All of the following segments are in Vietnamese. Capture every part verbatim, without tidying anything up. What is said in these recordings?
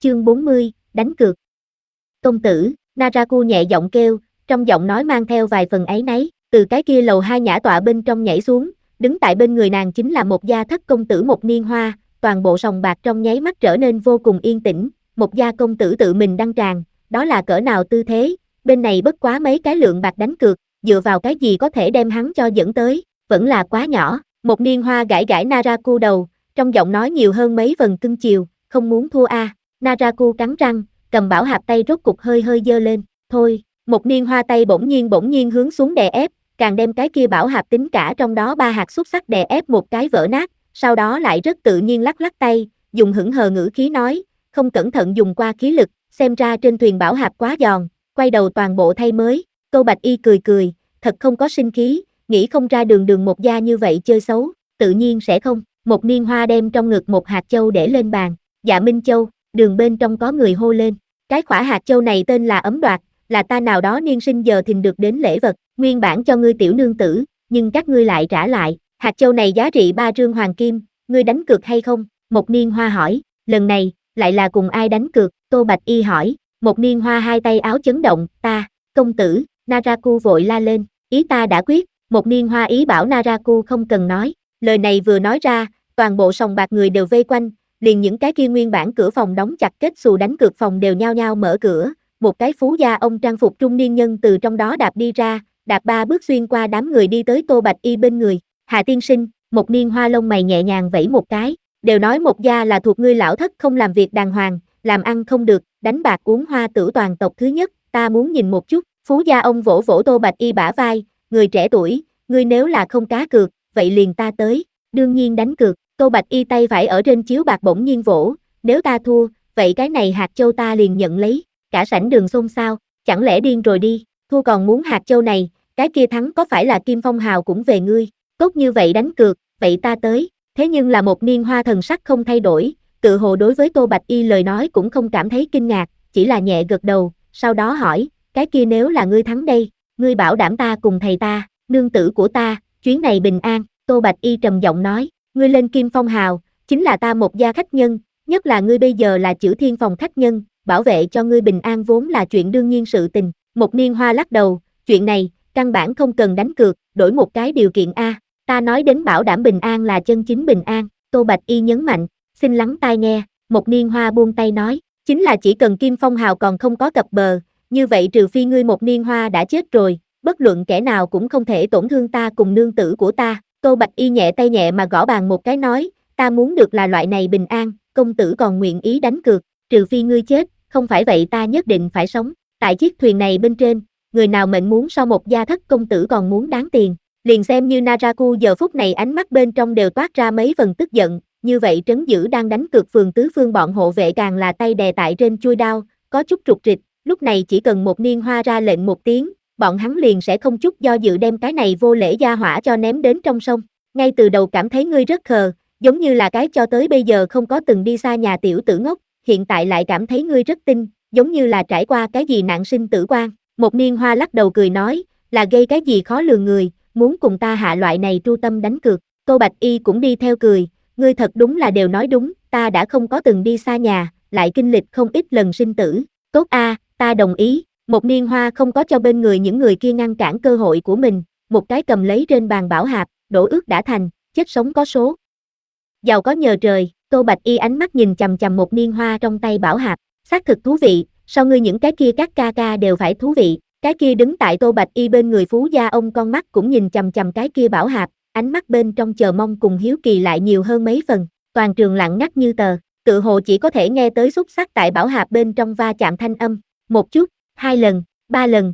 chương bốn mươi, đánh cược. Công tử, Naraku nhẹ giọng kêu, trong giọng nói mang theo vài phần áy náy, từ cái kia lầu hai nhã tọa bên trong nhảy xuống, đứng tại bên người nàng chính là một gia thất công tử Một Niên Hoa, toàn bộ sòng bạc trong nháy mắt trở nên vô cùng yên tĩnh, một gia công tử tự mình đăng tràng, đó là cỡ nào tư thế, bên này bất quá mấy cái lượng bạc đánh cược, dựa vào cái gì có thể đem hắn cho dẫn tới, vẫn là quá nhỏ. Một Niên Hoa gãi gãi Naraku đầu, trong giọng nói nhiều hơn mấy phần cưng chiều, không muốn thua a. À. Naraku cắn răng, cầm bảo hạp tay rốt cục hơi hơi giơ lên, thôi. Một Niên Hoa tay bỗng nhiên bỗng nhiên hướng xuống đè ép, càng đem cái kia bảo hạp tính cả trong đó ba hạt xúc xắc đè ép một cái vỡ nát, sau đó lại rất tự nhiên lắc lắc tay, dùng hững hờ ngữ khí nói, không cẩn thận dùng qua khí lực, xem ra trên thuyền bảo hạp quá giòn, quay đầu toàn bộ thay mới. Tô Bạch Y cười cười, thật không có sinh khí, nghĩ không ra đường đường một gia như vậy chơi xấu, tự nhiên sẽ không. Một Niên Hoa đem trong ngực một hạt châu để lên bàn, Dạ Minh Châu, đường bên trong có người hô lên, cái khỏa hạt châu này tên là Ấm Đoạt, là ta nào đó niên sinh giờ thìn được đến lễ vật, nguyên bản cho ngươi tiểu nương tử, nhưng các ngươi lại trả lại, hạt châu này giá trị ba trương hoàng kim, ngươi đánh cược hay không? Một Niên Hoa hỏi, lần này, lại là cùng ai đánh cược? Tô Bạch Y hỏi, Một Niên Hoa hai tay áo chấn động, ta, công tử, Naraku vội la lên, ý ta đã quyết. Một Niên Hoa ý bảo Naraku không cần nói, lời này vừa nói ra, toàn bộ sòng bạc người đều vây quanh, liền những cái kia nguyên bản cửa phòng đóng chặt kết xù đánh cược phòng đều nhao nhao mở cửa, một cái phú gia ông trang phục trung niên nhân từ trong đó đạp đi ra, đạp ba bước xuyên qua đám người đi tới Tô Bạch Y bên người, Hà tiên sinh. Một Niên Hoa lông mày nhẹ nhàng vẫy một cái, đều nói một gia là thuộc ngươi lão thất không làm việc đàng hoàng, làm ăn không được, đánh bạc uống hoa tử toàn tộc thứ nhất, ta muốn nhìn một chút. Phú gia ông vỗ vỗ Tô Bạch Y bả vai, người trẻ tuổi, ngươi nếu là không cá cược, vậy liền ta tới, đương nhiên đánh cược. Tô Bạch Y tay phải ở trên chiếu bạc bỗng nhiên vỗ, nếu ta thua, vậy cái này hạt châu ta liền nhận lấy. Cả sảnh đường xôn xao, chẳng lẽ điên rồi đi, thua còn muốn hạt châu này, cái kia thắng có phải là Kim Phong Hào cũng về ngươi, tốt như vậy đánh cược, vậy ta tới. Thế nhưng là Một Niên Hoa thần sắc không thay đổi, tự hồ đối với Tô Bạch Y lời nói cũng không cảm thấy kinh ngạc, chỉ là nhẹ gật đầu, sau đó hỏi, cái kia nếu là ngươi thắng đây, ngươi bảo đảm ta cùng thầy ta, nương tử của ta, chuyến này bình an. Tô Bạch Y trầm giọng nói, ngươi lên Kim Phong Hào, chính là ta một gia khách nhân, nhất là ngươi bây giờ là Chữ Thiên Phòng khách nhân, bảo vệ cho ngươi bình an vốn là chuyện đương nhiên sự tình. Một Niên Hoa lắc đầu, chuyện này, căn bản không cần đánh cược, đổi một cái điều kiện a. Ta nói đến bảo đảm bình an là chân chính bình an. Tô Bạch Y nhấn mạnh, xin lắng tai nghe. Một Niên Hoa buông tay nói, chính là chỉ cần Kim Phong Hào còn không có cập bờ, như vậy trừ phi ngươi Một Niên Hoa đã chết rồi, bất luận kẻ nào cũng không thể tổn thương ta cùng nương tử của ta. Tô Bạch Y nhẹ tay nhẹ mà gõ bàn một cái nói, ta muốn được là loại này bình an, công tử còn nguyện ý đánh cược, trừ phi ngươi chết, không phải vậy ta nhất định phải sống. Tại chiếc thuyền này bên trên, người nào mệnh muốn so một gia thất công tử còn muốn đáng tiền, liền xem như Naraku giờ phút này ánh mắt bên trong đều toát ra mấy phần tức giận, như vậy trấn giữ đang đánh cược phường tứ phương bọn hộ vệ càng là tay đè tại trên chuôi đao, có chút trục trịch, lúc này chỉ cần Một Niên Hoa ra lệnh một tiếng, bọn hắn liền sẽ không chút do dự đem cái này vô lễ gia hỏa cho ném đến trong sông. Ngay từ đầu cảm thấy ngươi rất khờ, giống như là cái cho tới bây giờ không có từng đi xa nhà tiểu tử ngốc, hiện tại lại cảm thấy ngươi rất tinh, giống như là trải qua cái gì nạn sinh tử quan. Một Niên Hoa lắc đầu cười nói, là gây cái gì khó lường người, muốn cùng ta hạ loại này tru tâm đánh cược. Tô Bạch Y cũng đi theo cười, ngươi thật đúng là đều nói đúng, ta đã không có từng đi xa nhà, lại kinh lịch không ít lần sinh tử. Tốt a, ta đồng ý. Một Niên Hoa không có cho bên người những người kia ngăn cản cơ hội của mình, một cái cầm lấy trên bàn bảo hạp, đổ ước đã thành, chết sống có số. Giàu có nhờ trời. Tô Bạch Y ánh mắt nhìn chằm chằm Một Niên Hoa trong tay bảo hạp, xác thực thú vị, sao ngươi những cái kia các ca ca đều phải thú vị. Cái kia đứng tại Tô Bạch Y bên người phú gia ông con mắt cũng nhìn chằm chằm cái kia bảo hạp, ánh mắt bên trong chờ mong cùng hiếu kỳ lại nhiều hơn mấy phần. Toàn trường lặng ngắt như tờ, tự hồ chỉ có thể nghe tới xúc xắc tại bảo hạp bên trong va chạm thanh âm, một chút, hai lần, ba lần.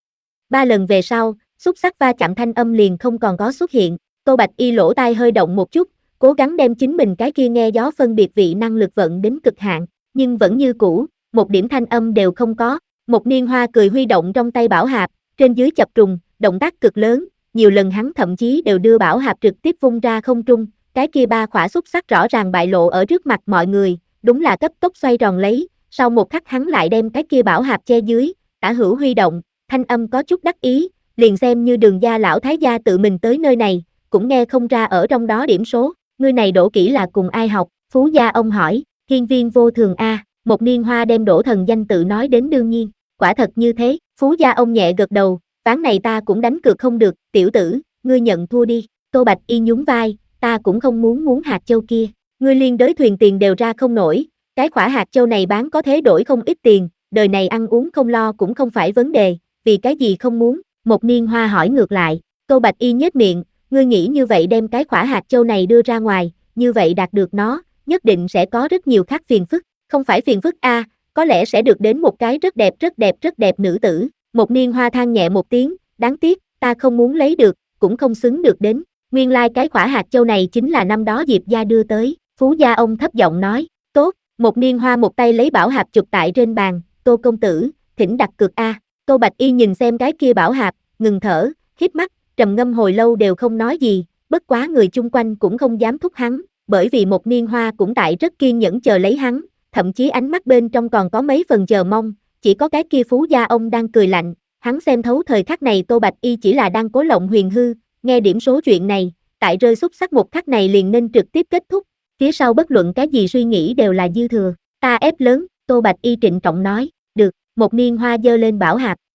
Ba lần về sau, xúc xắc va chạm thanh âm liền không còn có xuất hiện. Tô Bạch Y lỗ tai hơi động một chút, cố gắng đem chính mình cái kia nghe gió phân biệt vị năng lực vận đến cực hạn, nhưng vẫn như cũ, một điểm thanh âm đều không có. Một Niên Hoa cười huy động trong tay bảo hạp, trên dưới chập trùng, động tác cực lớn, nhiều lần hắn thậm chí đều đưa bảo hạp trực tiếp vung ra không trung, cái kia ba khỏa xúc xắc rõ ràng bại lộ ở trước mặt mọi người, đúng là cấp tốc xoay tròn lấy, sau một khắc hắn lại đem cái kia bảo hạp che dưới, tả hữu huy động, thanh âm có chút đắc ý, liền xem như Đường gia lão thái gia tự mình tới nơi này, cũng nghe không ra ở trong đó điểm số. Ngươi này đổ kỹ là cùng ai học? Phú gia ông hỏi. Hiên Viên Vô Thường a. Một Niên Hoa đem Đỗ Thần danh tự nói đến đương nhiên, quả thật như thế, Phú gia ông nhẹ gật đầu, ván này ta cũng đánh cược không được, tiểu tử, ngươi nhận thua đi, Tô Bạch Y nhún vai, ta cũng không muốn muốn hạt châu kia, ngươi liên đới thuyền tiền đều ra không nổi, cái khỏa hạt châu này bán có thế đổi không ít tiền, đời này ăn uống không lo cũng không phải vấn đề, vì cái gì không muốn, Một Niên Hoa hỏi ngược lại, Tô Bạch Y nhếch miệng, ngươi nghĩ như vậy đem cái khỏa hạt châu này đưa ra ngoài, như vậy đạt được nó, nhất định sẽ có rất nhiều khác phiền phức, không phải phiền phức a, có lẽ sẽ được đến một cái rất đẹp rất đẹp rất đẹp nữ tử, Một Niên Hoa than nhẹ một tiếng, đáng tiếc, ta không muốn lấy được, cũng không xứng được đến, nguyên lai like cái khỏa hạt châu này chính là năm đó Diệp gia đưa tới, Phú gia ông thấp giọng nói, tốt, Một Niên Hoa một tay lấy bảo hạp chụp tại trên bàn, Tô công tử, thỉnh đặt cược a, Tô Bạch Y nhìn xem cái kia bảo hạp, ngừng thở, híp mắt, trầm ngâm hồi lâu đều không nói gì, bất quá người chung quanh cũng không dám thúc hắn, bởi vì Một Niên Hoa cũng tại rất kiên nhẫn chờ lấy hắn, thậm chí ánh mắt bên trong còn có mấy phần chờ mong, chỉ có cái kia Phú gia ông đang cười lạnh, hắn xem thấu thời khắc này Tô Bạch Y chỉ là đang cố lộng huyền hư, nghe điểm số chuyện này, tại rơi xúc sắc một khắc này liền nên trực tiếp kết thúc, phía sau bất luận cái gì suy nghĩ đều là dư thừa, ta ép lớn, Tô Bạch Y trịnh trọng nói, được, Một Niên Hoa giơ lên bảo hạp,